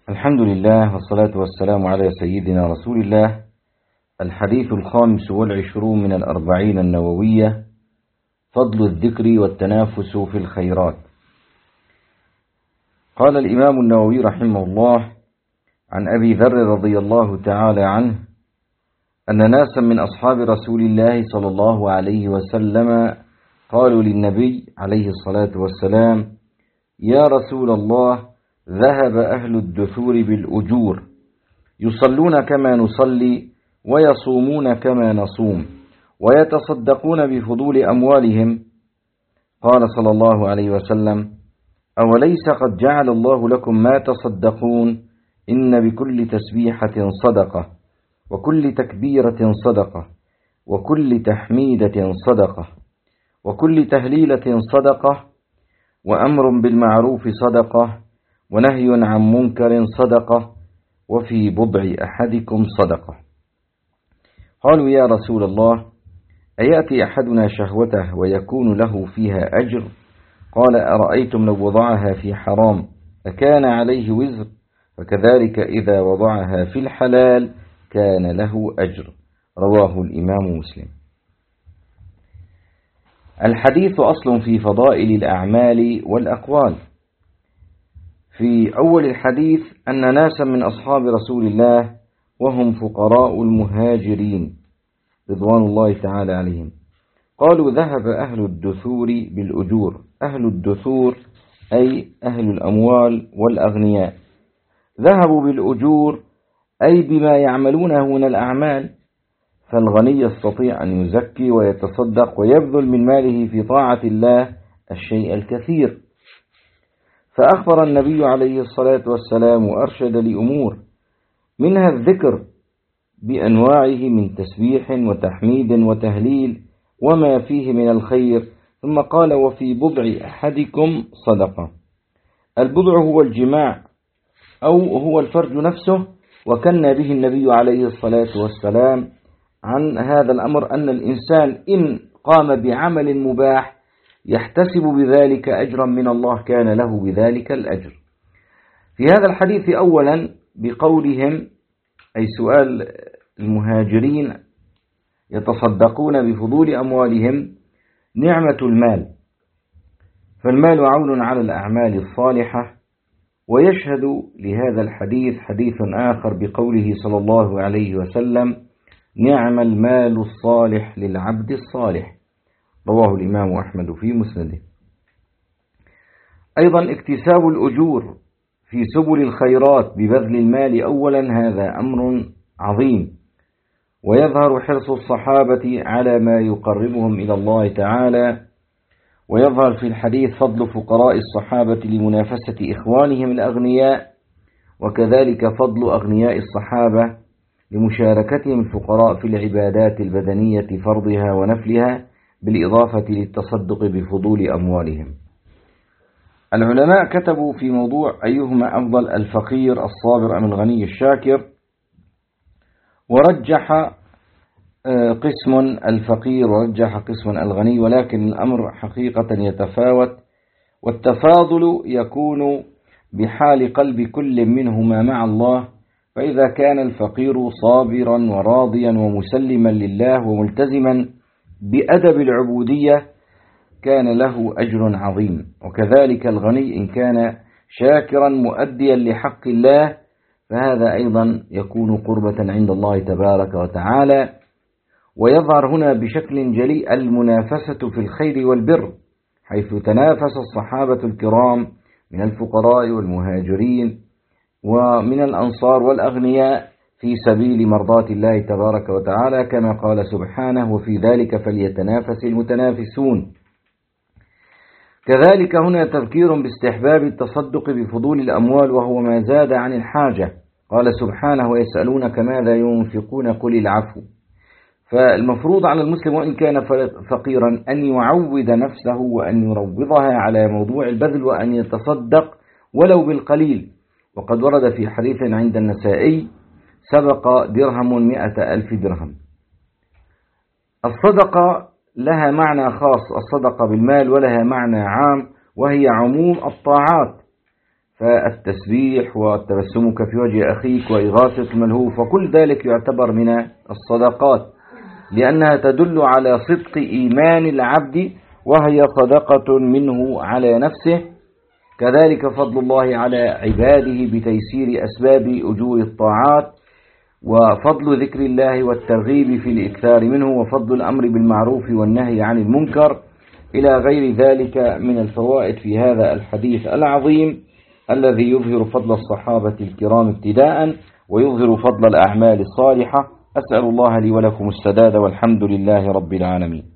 الحمد لله والصلاة والسلام على سيدنا رسول الله. الحديث 25 من 40 النووية: فضل الذكر والتنافس في الخيرات. قال الإمام النووي رحمه الله عن أبي ذر رضي الله تعالى عنه أن ناسا من أصحاب رسول الله صلى الله عليه وسلم قالوا للنبي عليه الصلاة والسلام: يا رسول الله، ذهب أهل الدثور بالأجور، يصلون كما نصلي ويصومون كما نصوم ويتصدقون بفضول أموالهم. قال صلى الله عليه وسلم: أوليس قد جعل الله لكم ما تصدقون؟ إن بكل تسبيحة صدقة، وكل تكبيرة صدقة، وكل تحميدة صدقة، وكل تهليلة صدقة، وأمر بالمعروف صدقة، ونهي عن منكر صدقة، وفي بضع أحدكم صدقة. قالوا: يا رسول الله، أيأتي أحدنا شهوته ويكون له فيها أجر؟ قال: أرأيتم لو وضعها في حرام أكان عليه وزر؟ فكذلك إذا وضعها في الحلال كان له أجر. رواه الإمام مسلم. الحديث أصل في فضائل الأعمال والأقوال. في أول الحديث أن ناسا من أصحاب رسول الله وهم فقراء المهاجرين رضوان الله تعالى عليهم قالوا: ذهب أهل الدثور بالأجور. أهل الدثور أي أهل الأموال والأغنياء، ذهبوا بالأجور أي بما يعملونه من الأعمال. فالغني يستطيع أن يزكي ويتصدق ويبذل من ماله في طاعة الله الشيء الكثير. فأخبر النبي عليه الصلاة والسلام وأرشد لأمور، منها الذكر بأنواعه من تسبيح وتحميد وتهليل وما فيه من الخير، ثم قال: وفي بضع أحدكم صدقة. البضع هو الجماع أو هو الفرج نفسه، وكنا به النبي عليه الصلاة والسلام عن هذا الأمر أن الإنسان إن قام بعمل مباح يحتسب بذلك أجرا من الله كان له بذلك الأجر. في هذا الحديث أولا بقولهم، أي سؤال المهاجرين يتصدقون بفضول أموالهم، نعمة المال، فالمال عون على الأعمال الصالحة. ويشهد لهذا الحديث حديث آخر بقوله صلى الله عليه وسلم: نعم المال الصالح للعبد الصالح. رواه الإمام أحمد في مسنده. أيضا اكتساب الأجور في سبل الخيرات ببذل المال أولا، هذا أمر عظيم، ويظهر حرص الصحابة على ما يقربهم إلى الله تعالى. ويظهر في الحديث فضل فقراء الصحابة لمنافسة إخوانهم الأغنياء، وكذلك فضل أغنياء الصحابة لمشاركتهم الفقراء في العبادات البدنية فرضها ونفلها، بالإضافة للتصدق بفضول أموالهم. العلماء كتبوا في موضوع أيهما أفضل، الفقير الصابر أم الغني الشاكر، ورجح قسم الفقير ورجح قسم الغني، ولكن الأمر حقيقة يتفاوت، والتفاضل يكون بحال قلب كل منهما مع الله. فإذا كان الفقير صابرا وراضيا ومسلما لله وملتزما بأدب العبودية كان له أجر عظيم، وكذلك الغني إن كان شاكرا مؤديا لحق الله فهذا أيضا يكون قربة عند الله تبارك وتعالى. ويظهر هنا بشكل جلي المنافسة في الخير والبر، حيث تنافس الصحابة الكرام من الفقراء والمهاجرين ومن الأنصار والأغنياء في سبيل مرضاة الله تبارك وتعالى، كما قال سبحانه: وفي ذلك فليتنافس المتنافسون. كذلك هنا تذكير باستحباب التصدق بفضول الأموال، وهو ما زاد عن الحاجة. قال سبحانه: ويسألونك ماذا ينفقون قل العفو. فالمفروض على المسلم وإن كان فقيرا أن يعود نفسه وأن يروضها على موضوع البذل وأن يتصدق ولو بالقليل. وقد ورد في حديث عند النسائي: سبق درهم 100,000 درهم. الصدقة لها معنى خاص، الصدقة بالمال، ولها معنى عام وهي عموم الطاعات. فالتسبيح وتبسمك في وجه أخيك وإغاثة الملهوف وكل ذلك يعتبر من الصدقات، لأنها تدل على صدق إيمان العبد وهي صدقة منه على نفسه. كذلك فضل الله على عباده بتيسير أسباب أجور الطاعات، وفضل ذكر الله والترغيب في الإكثار منه، وفضل الأمر بالمعروف والنهي عن المنكر، إلى غير ذلك من الفوائد في هذا الحديث العظيم الذي يظهر فضل الصحابة الكرام ابتداء ويظهر فضل الأعمال الصالحة. أسأل الله لي ولكم السداد، والحمد لله رب العالمين.